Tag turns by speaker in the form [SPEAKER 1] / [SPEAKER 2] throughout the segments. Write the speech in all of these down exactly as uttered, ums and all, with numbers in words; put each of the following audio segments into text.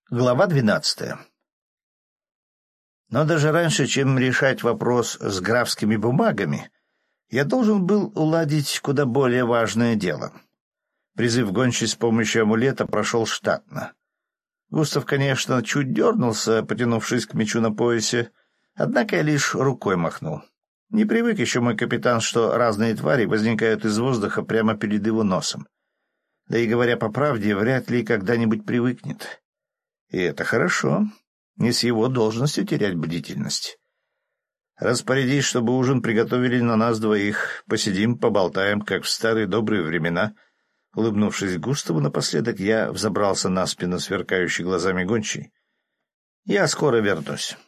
[SPEAKER 1] Глава двенадцатая. Но даже раньше, чем решать вопрос с графскими бумагами, я должен был уладить куда более важное дело. Призыв гончей с помощью амулета прошел штатно. Густав, конечно, чуть дернулся, потянувшись к мечу на поясе, однако я лишь рукой махнул. Не привык еще мой капитан, что разные твари возникают из воздуха прямо перед его носом. Да и, говоря по правде, вряд ли когда-нибудь привыкнет. И это хорошо. Не с его должностью терять бдительность. Распорядись, чтобы ужин приготовили на нас двоих. Посидим, поболтаем, как в старые добрые времена. Улыбнувшись Густаву напоследок, я взобрался на спину сверкающей глазами гончей. Я скоро вернусь.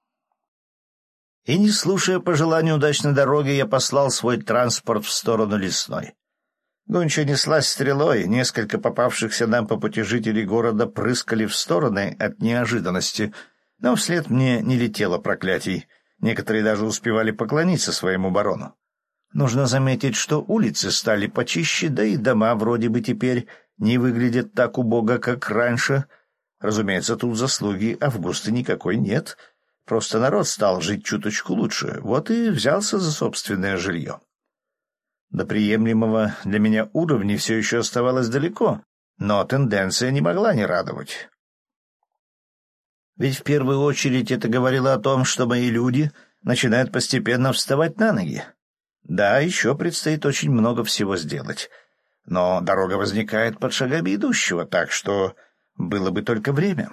[SPEAKER 1] И, не слушая пожеланий удачной дороги, я послал свой транспорт в сторону лесной. Гончая неслась стрелой, несколько попавшихся нам по пути жителей города прыскали в стороны от неожиданности, но вслед мне не летело проклятий, некоторые даже успевали поклониться своему барону. Нужно заметить, что улицы стали почище, да и дома вроде бы теперь не выглядят так убого, как раньше. Разумеется, тут заслуги Августы никакой нет, просто народ стал жить чуточку лучше, вот и взялся за собственное жилье. До приемлемого для меня уровня все еще оставалось далеко, но тенденция не могла не радовать. Ведь в первую очередь это говорило о том, что мои люди начинают постепенно вставать на ноги. Да, еще предстоит очень много всего сделать, но дорога возникает под шагами идущего, так что было бы только время.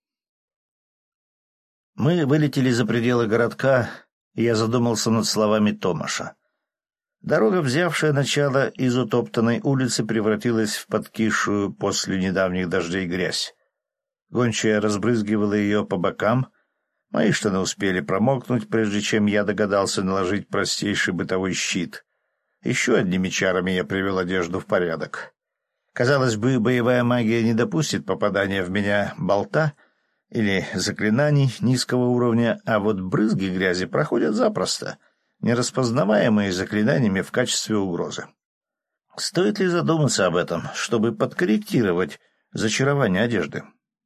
[SPEAKER 1] Мы вылетели за пределы городка, и я задумался над словами Томаша. Дорога, взявшая начало из утоптанной улицы, превратилась в подкисшую после недавних дождей грязь. Гончая разбрызгивала ее по бокам. Мои штаны успели промокнуть, прежде чем я догадался наложить простейший бытовой щит. Еще одними чарами я привел одежду в порядок. Казалось бы, боевая магия не допустит попадания в меня болта или заклинаний низкого уровня, а вот брызги грязи проходят запросто, нераспознаваемые заклинаниями в качестве угрозы. Стоит ли задуматься об этом, чтобы подкорректировать зачарование одежды?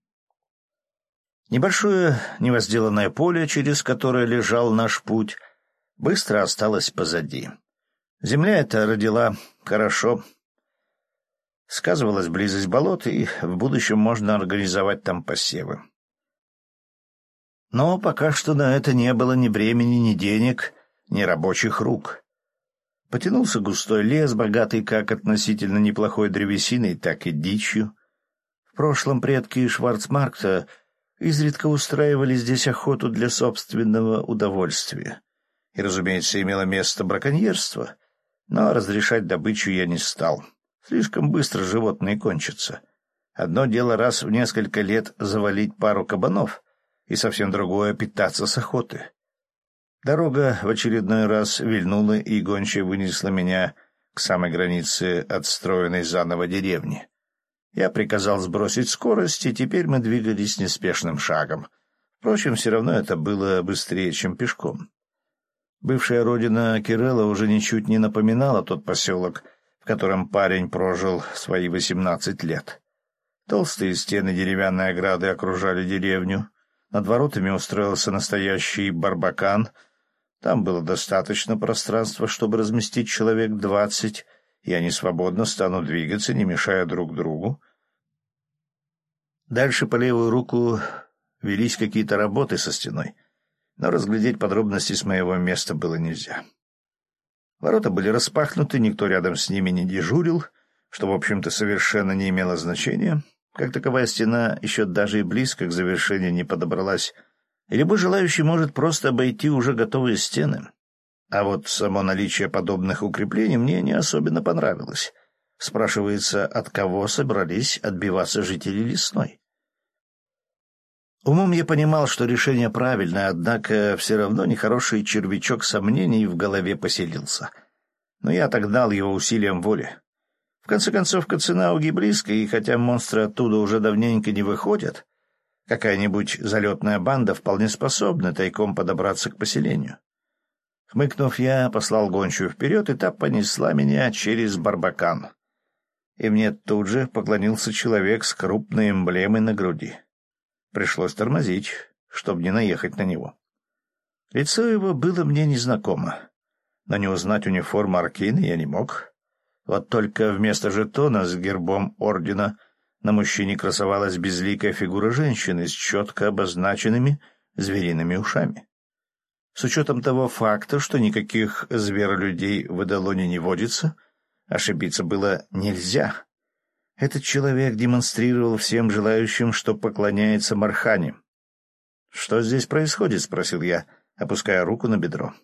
[SPEAKER 1] Небольшое невозделанное поле, через которое лежал наш путь, быстро осталось позади. Земля эта родила хорошо. Сказывалась близость болот, и в будущем можно организовать там посевы. Но пока что на это не было ни времени, ни денег, ни рабочих рук. Потянулся густой лес, богатый как относительно неплохой древесиной, так и дичью. В прошлом предки Шварцмаркта изредка устраивали здесь охоту для собственного удовольствия. И, разумеется, имело место браконьерство, но разрешать добычу я не стал. Слишком быстро животные кончатся. Одно дело раз в несколько лет завалить пару кабанов, и совсем другое — питаться с охоты. Дорога в очередной раз вильнула, и гончая вынесла меня к самой границе отстроенной заново деревни. Я приказал сбросить скорость, и теперь мы двигались неспешным шагом. Впрочем, все равно это было быстрее, чем пешком. Бывшая родина Кирелла уже ничуть не напоминала тот поселок, в котором парень прожил свои восемнадцать лет. Толстые стены деревянной ограды окружали деревню. Над воротами устроился настоящий барбакан. Там было достаточно пространства, чтобы разместить человек двадцать, и они свободно станут двигаться, не мешая друг другу. Дальше по левую руку велись какие-то работы со стеной, но разглядеть подробности с моего места было нельзя. Ворота были распахнуты, никто рядом с ними не дежурил, что, в общем-то, совершенно не имело значения. Как таковая стена еще даже и близко к завершению не подобралась, и любой желающий может просто обойти уже готовые стены. А вот само наличие подобных укреплений мне не особенно понравилось. Спрашивается, от кого собрались отбиваться жители Лесной? Умом я понимал, что решение правильное, однако все равно нехороший червячок сомнений в голове поселился. Но я отогнал его усилием воли. В конце концов, Каценауги близко, и хотя монстры оттуда уже давненько не выходят, какая-нибудь залетная банда вполне способна тайком подобраться к поселению. Хмыкнув, я послал гончую вперед, и та понесла меня через барбакан. И мне тут же поклонился человек с крупной эмблемой на груди. Пришлось тормозить, чтобы не наехать на него. Лицо его было мне незнакомо, но не узнать униформу Аркейна я не мог. Вот только вместо жетона с гербом ордена на мужчине красовалась безликая фигура женщины с четко обозначенными звериными ушами. С учетом того факта, что никаких зверолюдей в Эдалоне не водится, ошибиться было нельзя. Этот человек демонстрировал всем желающим, что поклоняется Мархане. «Что здесь происходит?» — спросил я, опуская руку на бедро.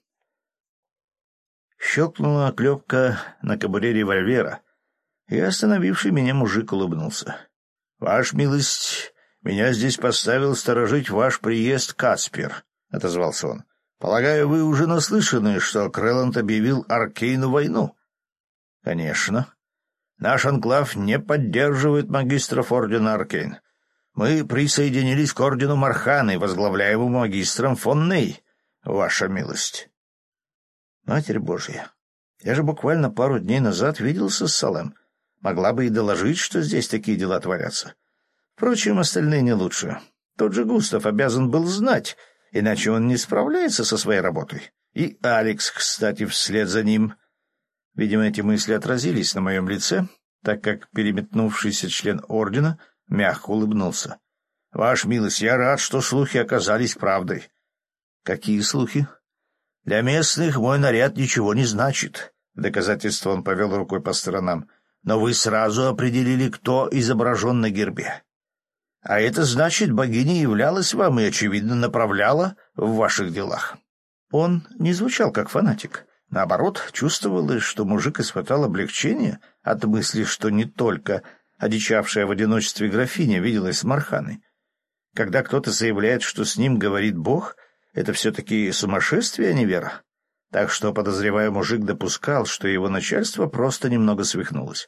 [SPEAKER 1] Щелкнула клепка на кобуре револьвера, и остановивший меня мужик улыбнулся. «Ваш милость, меня здесь поставил сторожить ваш приезд Каспер», — отозвался он. «Полагаю, вы уже наслышаны, что Крэланд объявил Аркейну войну?» «Конечно. Наш анклав не поддерживает магистров ордена Аркейн. Мы присоединились к ордену Марханы, возглавляемому магистром фон Ней, ваша милость». «Матерь Божья, я же буквально пару дней назад виделся с Салем. Могла бы и доложить, что здесь такие дела творятся. Впрочем, остальные не лучше. Тот же Густав обязан был знать, иначе он не справляется со своей работой. И Алекс, кстати, вслед за ним». Видимо, эти мысли отразились на моем лице, так как переметнувшийся член ордена мягко улыбнулся. — Ваш милость, я рад, что слухи оказались правдой. — Какие слухи? — Для местных мой наряд ничего не значит. В доказательство он повел рукой по сторонам. — Но вы сразу определили, кто изображен на гербе. А это значит, богиня являлась вам и, очевидно, направляла в ваших делах. Он не звучал как фанатик. Наоборот, чувствовалось, что мужик испытал облегчение от мысли, что не только одичавшая в одиночестве графиня виделась с Марханой. Когда кто-то заявляет, что с ним говорит Бог, это все-таки сумасшествие, а не вера. Так что, подозревая, мужик допускал, что его начальство просто немного свихнулось.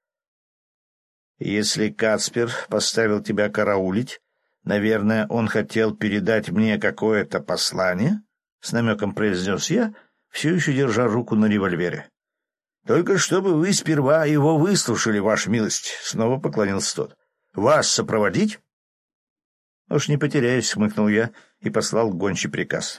[SPEAKER 1] «Если Каспер поставил тебя караулить, наверное, он хотел передать мне какое-то послание?» — с намеком произнес я, все еще держа руку на револьвере. — Только чтобы вы сперва его выслушали, ваша милость, — снова поклонился тот. — Вас сопроводить? — Уж не потеряюсь, — хмыкнул я и послал гончий приказ.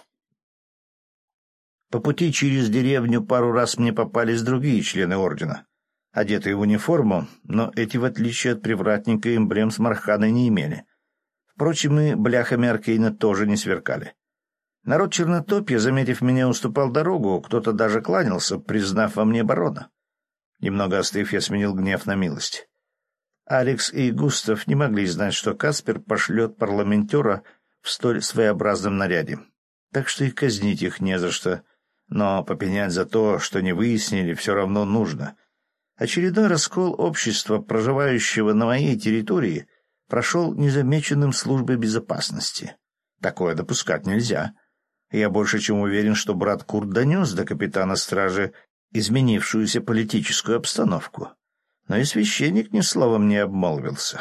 [SPEAKER 1] По пути через деревню пару раз мне попались другие члены ордена, одетые в униформу, но эти, в отличие от привратника, эмблем с Марханой не имели. Впрочем, и бляхами Аркейна тоже не сверкали. Народ Чернотопья, заметив меня, уступал дорогу, кто-то даже кланялся, признав во мне барона. Немного остыв, я сменил гнев на милость. Алекс и Густав не могли знать, что Каспер пошлет парламентера в столь своеобразном наряде, так что и казнить их не за что, но попенять за то, что не выяснили, все равно нужно. Очередной раскол общества, проживающего на моей территории, прошел незамеченным службой безопасности. Такое допускать нельзя. Я больше чем уверен, что брат Курт донес до капитана стражи изменившуюся политическую обстановку. Но и священник ни словом не обмолвился.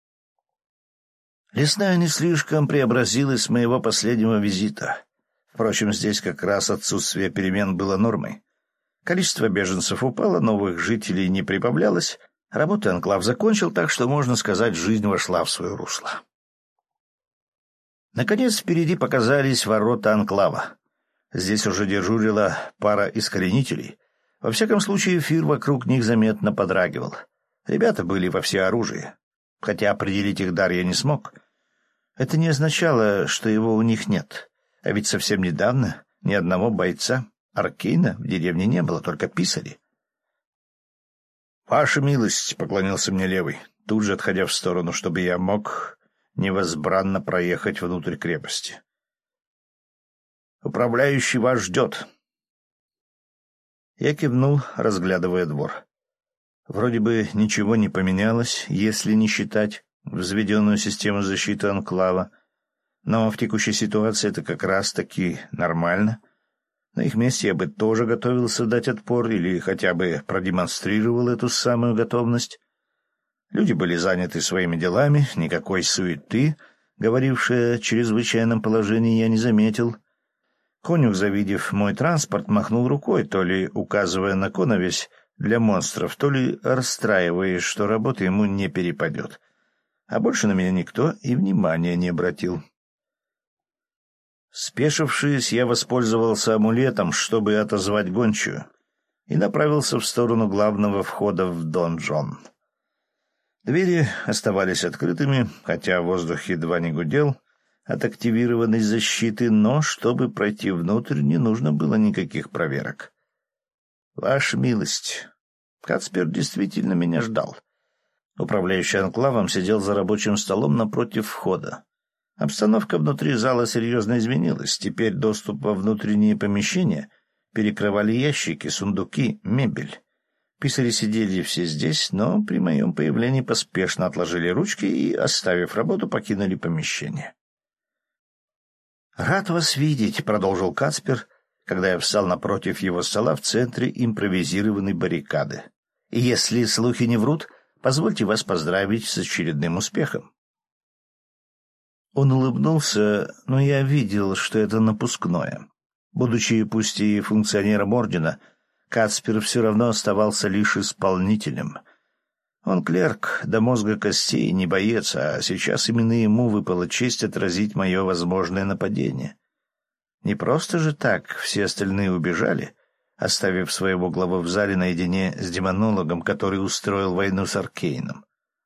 [SPEAKER 1] Лесная не слишком преобразилась с моего последнего визита. Впрочем, здесь как раз отсутствие перемен было нормой. Количество беженцев упало, новых жителей не прибавлялось. Работу анклав закончил, так что, можно сказать, жизнь вошла в свое русло. Наконец впереди показались ворота анклава. Здесь уже дежурила пара искоренителей. Во всяком случае, эфир вокруг них заметно подрагивал. Ребята были во всеоружии. Хотя определить их дар я не смог. Это не означало, что его у них нет. А ведь совсем недавно ни одного бойца Аркейна в деревне не было, только писари. — Ваша милость, — поклонился мне левый, тут же отходя в сторону, чтобы я мог невозбранно проехать внутрь крепости. «Управляющий вас ждет». Я кивнул, разглядывая двор. Вроде бы ничего не поменялось, если не считать взведенную систему защиты анклава, но в текущей ситуации это как раз-таки нормально. На их месте я бы тоже готовился дать отпор или хотя бы продемонстрировал эту самую готовность. Люди были заняты своими делами, никакой суеты, говорившей о чрезвычайном положении, я не заметил. Конюх, завидев мой транспорт, махнул рукой, то ли указывая на коновесь для монстров, то ли расстраиваясь, что работа ему не перепадет. а больше на меня никто и внимания не обратил. Спешившись, я воспользовался амулетом, чтобы отозвать гончую, и направился в сторону главного входа в донжон. Двери оставались открытыми, хотя воздух едва не гудел от активированной защиты, но чтобы пройти внутрь, не нужно было никаких проверок. «Ваша милость, Кацпер действительно меня ждал». Управляющий анклавом сидел за рабочим столом напротив входа. Обстановка внутри зала серьезно изменилась. Теперь доступ во внутренние помещения перекрывали ящики, сундуки, мебель. Писари сидели все здесь, но при моем появлении поспешно отложили ручки и, оставив работу, покинули помещение. «Рад вас видеть», — продолжил Кацпер, когда я встал напротив его стола в центре импровизированной баррикады. «И если слухи не врут, позвольте вас поздравить с очередным успехом». Он улыбнулся, но я видел, что это напускное. Будучи пусть и функционером ордена, Кацпер все равно оставался лишь исполнителем. Он клерк до мозга костей, не боец, а сейчас именно ему выпала честь отразить мое возможное нападение. Не просто же так все остальные убежали, оставив своего главу в зале наедине с демонологом, который устроил войну с Аркейном.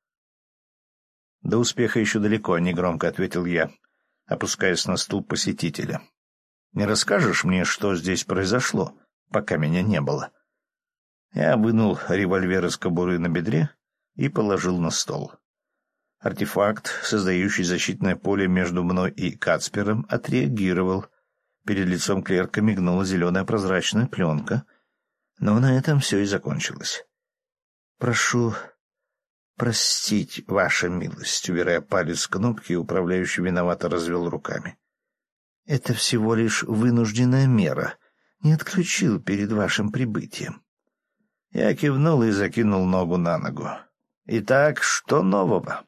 [SPEAKER 1] «До успеха еще далеко», — негромко ответил я, опускаясь на стул посетителя. «Не расскажешь мне, что здесь произошло, пока меня не было?» Я вынул револьвер из кобуры на бедре и положил на стол. Артефакт, создающий защитное поле между мной и Кацпером, отреагировал. Перед лицом клерка мигнула зеленая прозрачная пленка, но на этом все и закончилось. «Прошу простить, ваша милость», — убирая палец с кнопки, управляющий виновато развел руками. «Это всего лишь вынужденная мера. Не отключил перед вашим прибытием». Я кивнул и закинул ногу на ногу. «Итак, что нового?»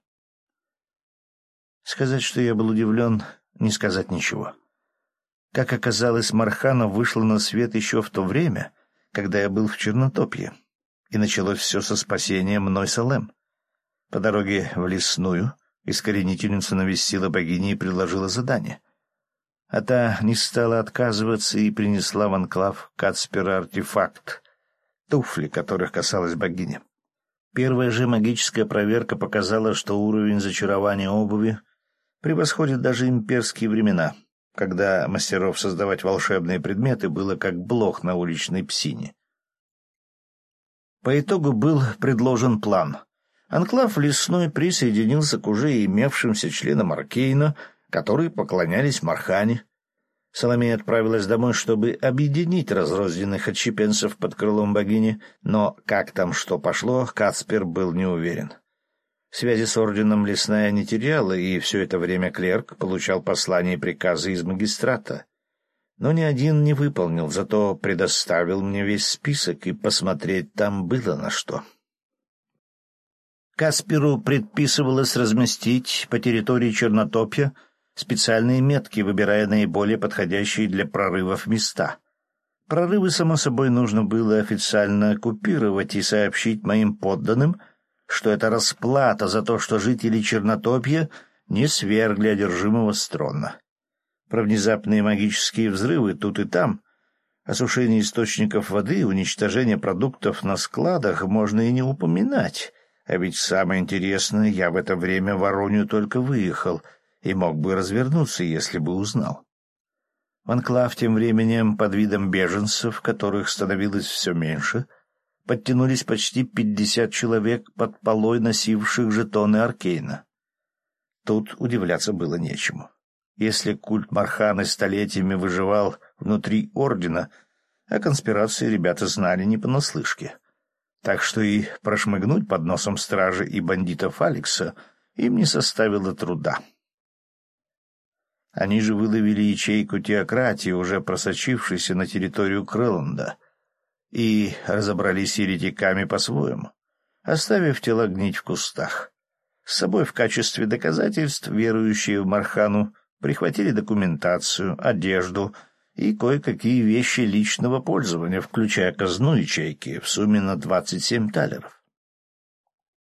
[SPEAKER 1] Сказать, что я был удивлен, не сказать ничего. Как оказалось, Мархана вышла на свет еще в то время, когда я был в Чернотопье, и началось все со спасения мной Салем. По дороге в Лесную искоренительница навестила богиню и предложила задание. А та не стала отказываться и принесла в анклав Кацпера артефакт, туфли, которых касалась богиня. Первая же магическая проверка показала, что уровень зачарования обуви превосходит даже имперские времена, когда мастеров создавать волшебные предметы было как блох на уличной псине. По итогу был предложен план. Анклав Лесной присоединился к уже имевшимся членам Аркейна, которые поклонялись Мархане. Саломея отправилась домой, чтобы объединить разрозненных отщепенцев под крылом богини, но как там что пошло, Кацпер был не уверен. Связи с орденом Лесная не теряла, и все это время клерк получал послания и приказы из магистрата. Но ни один не выполнил, зато предоставил мне весь список, и посмотреть там было на что. Кацперу предписывалось разместить по территории Чернотопья специальные метки, выбирая наиболее подходящие для прорывов места. Прорывы, само собой, нужно было официально оккупировать и сообщить моим подданным, что это расплата за то, что жители Чернотопья не свергли одержимого с трона. Про внезапные магические взрывы тут и там, осушение источников воды, уничтожение продуктов на складах можно и не упоминать, а ведь самое интересное, я в это время в Воронью только выехал и мог бы развернуться, если бы узнал. В анклав тем временем под видом беженцев, которых становилось все меньше, подтянулись почти пятьдесят человек под полой, носивших жетоны Аркейна. Тут удивляться было нечему. Если культ Марханы столетиями выживал внутри ордена, о конспирации ребята знали не понаслышке. Так что и прошмыгнуть под носом стражи и бандитов Алекса им не составило труда. Они же выловили ячейку теократии, уже просочившейся на территорию Крыланда, и разобрались еретиками по-своему, оставив тела гнить в кустах. С собой в качестве доказательств верующие в Мархану прихватили документацию, одежду и кое-какие вещи личного пользования, включая казну ячейки, в сумме на двадцать семь талеров.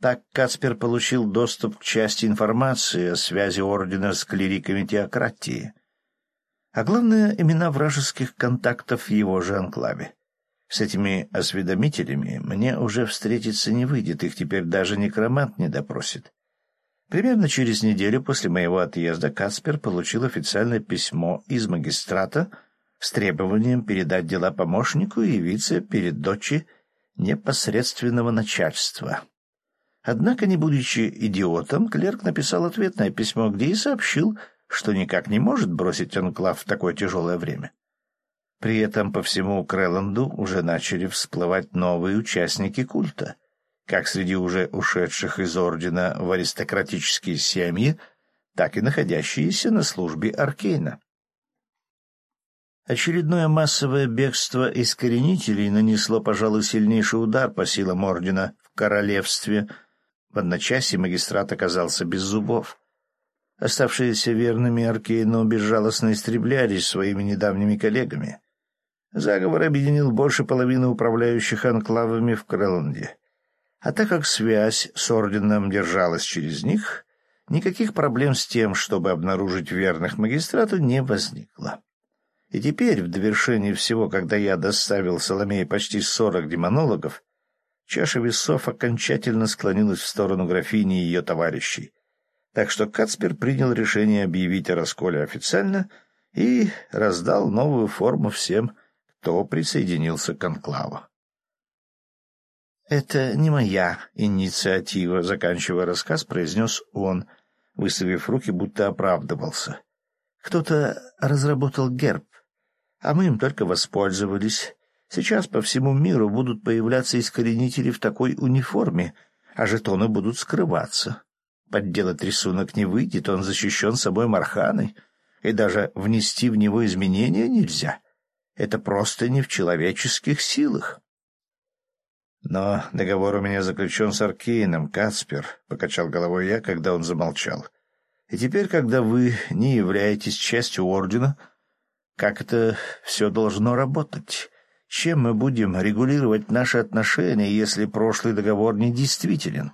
[SPEAKER 1] Так Кацпер получил доступ к части информации о связи ордена с клириками теократии, а главное — имена вражеских контактов в его же анклаве. С этими осведомителями мне уже встретиться не выйдет, их теперь даже некромант не допросит. Примерно через неделю после моего отъезда Кацпер получил официальное письмо из магистрата с требованием передать дела помощнику и явиться перед дочи непосредственного начальства. Однако, не будучи идиотом, клерк написал ответное письмо, где и сообщил, что никак не может бросить анклав в такое тяжелое время. При этом по всему Крэланду уже начали всплывать новые участники культа, как среди уже ушедших из ордена в аристократические семьи, так и находящиеся на службе Аркейна. Очередное массовое бегство искоренителей нанесло, пожалуй, сильнейший удар по силам ордена в королевстве. В одночасье магистрат оказался без зубов. Оставшиеся верными Аркейну безжалостно истреблялись своими недавними коллегами. Заговор объединил больше половины управляющих анклавами в Крэланде. А так как связь с орденом держалась через них, никаких проблем с тем, чтобы обнаружить верных магистрату, не возникло. И теперь, в довершении всего, когда я доставил Соломее почти сорок демонологов, чаша весов окончательно склонилась в сторону графини и ее товарищей. Так что Кацпер принял решение объявить о расколе официально и раздал новую форму всем, кто присоединился к анклаву. «Это не моя инициатива», — заканчивая рассказ, произнес он, выставив руки, будто оправдывался. «Кто-то разработал герб, а мы им только воспользовались. Сейчас по всему миру будут появляться искоренители в такой униформе, а жетоны будут скрываться. Подделать рисунок не выйдет, он защищен собой Марханой, и даже внести в него изменения нельзя. Это просто не в человеческих силах». «Но договор у меня заключен с Аркейном, Кацпер», — покачал головой я, когда он замолчал. «И теперь, когда вы не являетесь частью ордена, как это все должно работать? Чем мы будем регулировать наши отношения, если прошлый договор недействителен?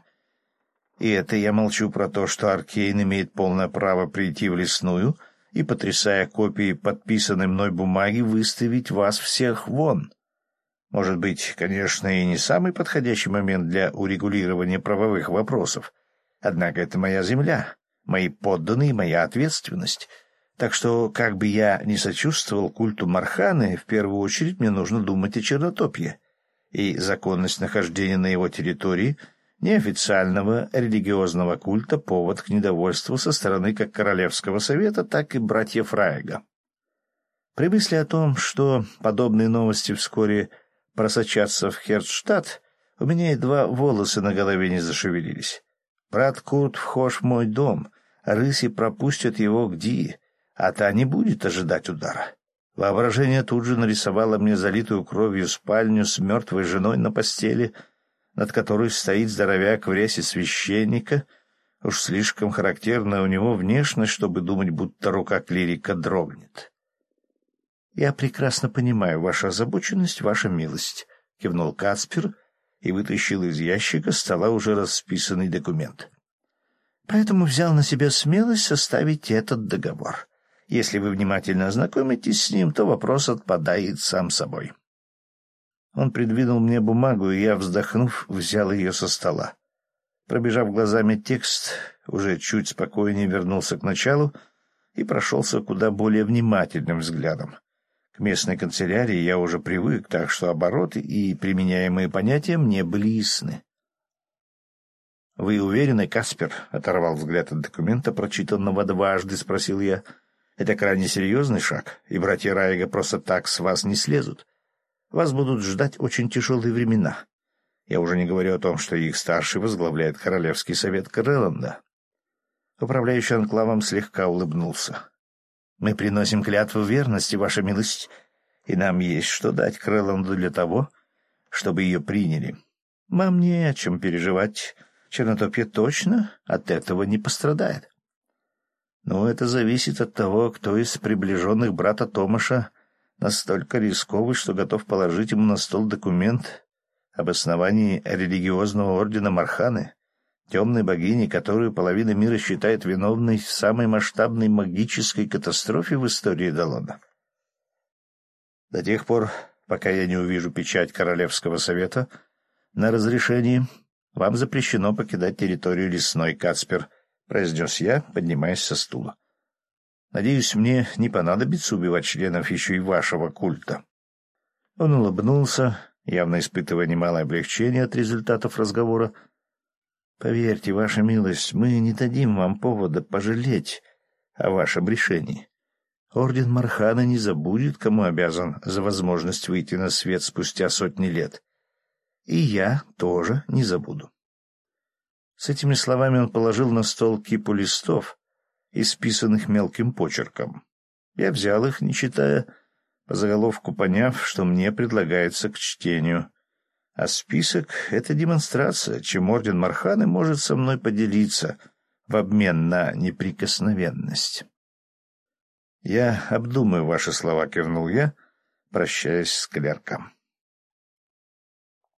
[SPEAKER 1] И это я молчу про то, что Аркейн имеет полное право прийти в лесную и, потрясая копии подписанной мной бумаги, выставить вас всех вон. Может быть, конечно, и не самый подходящий момент для урегулирования правовых вопросов. Однако это моя земля, мои подданные и моя ответственность. Так что, как бы я ни сочувствовал культу Марханы, в первую очередь мне нужно думать о Чернотопье. И законность нахождения на его территории неофициального религиозного культа — повод к недовольству со стороны как Королевского совета, так и братьев Райга. При мысли о том, что подобные новости вскоре просочатся в Хердштадт, у меня едва волосы на голове не зашевелились. Брат Курт вхож в мой дом, рыси пропустят его к Ди, а та не будет ожидать удара. Воображение тут же нарисовало мне залитую кровью спальню с мертвой женой на постели, над которой стоит здоровяк в рясе священника. Уж слишком характерная у него внешность, чтобы думать, будто рука клирика дрогнет. «Я прекрасно понимаю вашу озабоченность, ваша милость», — кивнул Кацпер и вытащил из ящика стола уже расписанный документ. «Поэтому взял на себя смелость составить этот договор. Если вы внимательно ознакомитесь с ним, то вопрос отпадает сам собой». Он придвинул мне бумагу, и я, вздохнув, взял ее со стола. Пробежав глазами текст, уже чуть спокойнее вернулся к началу и прошелся куда более внимательным взглядом. К местной канцелярии я уже привык, так что обороты и применяемые понятия мне были ясны. — Вы уверены, Каспер? — оторвал взгляд от документа, прочитанного дважды, спросил я. — Это крайне серьезный шаг, и братья Райга просто так с вас не слезут. Вас будут ждать очень тяжелые времена. Я уже не говорю о том, что их старший возглавляет Королевский совет Крэланда. Управляющий анклавом слегка улыбнулся. «Мы приносим клятву верности, ваша милость, и нам есть что дать Крэланду для того, чтобы ее приняли. Вам не о чем переживать. Чернотопье точно от этого не пострадает. Но это зависит от того, кто из приближенных брата Томаша настолько рисковый, что готов положить ему на стол документ об основании религиозного ордена Марханы. темной богини, которую половина мира считает виновной в самой масштабной магической катастрофе в истории Далона. До тех пор, пока я не увижу печать Королевского совета на разрешении, вам запрещено покидать территорию лесной, Кацпер, — произнес я, поднимаясь со стула. Надеюсь, мне не понадобится убивать членов еще и вашего культа. Он улыбнулся, явно испытывая немалое облегчение от результатов разговора. Поверьте, ваша милость, мы не дадим вам повода пожалеть о вашем решении. Орден Мархана не забудет, кому обязан за возможность выйти на свет спустя сотни лет. И я тоже не забуду. С этими словами он положил на стол кипу листов, исписанных мелким почерком. Я взял их, не читая, по заголовку поняв, что мне предлагается к чтению. А список — это демонстрация, чем Орден Марханы может со мной поделиться в обмен на неприкосновенность. «Я обдумаю ваши слова», — кивнул я, прощаясь с клерком.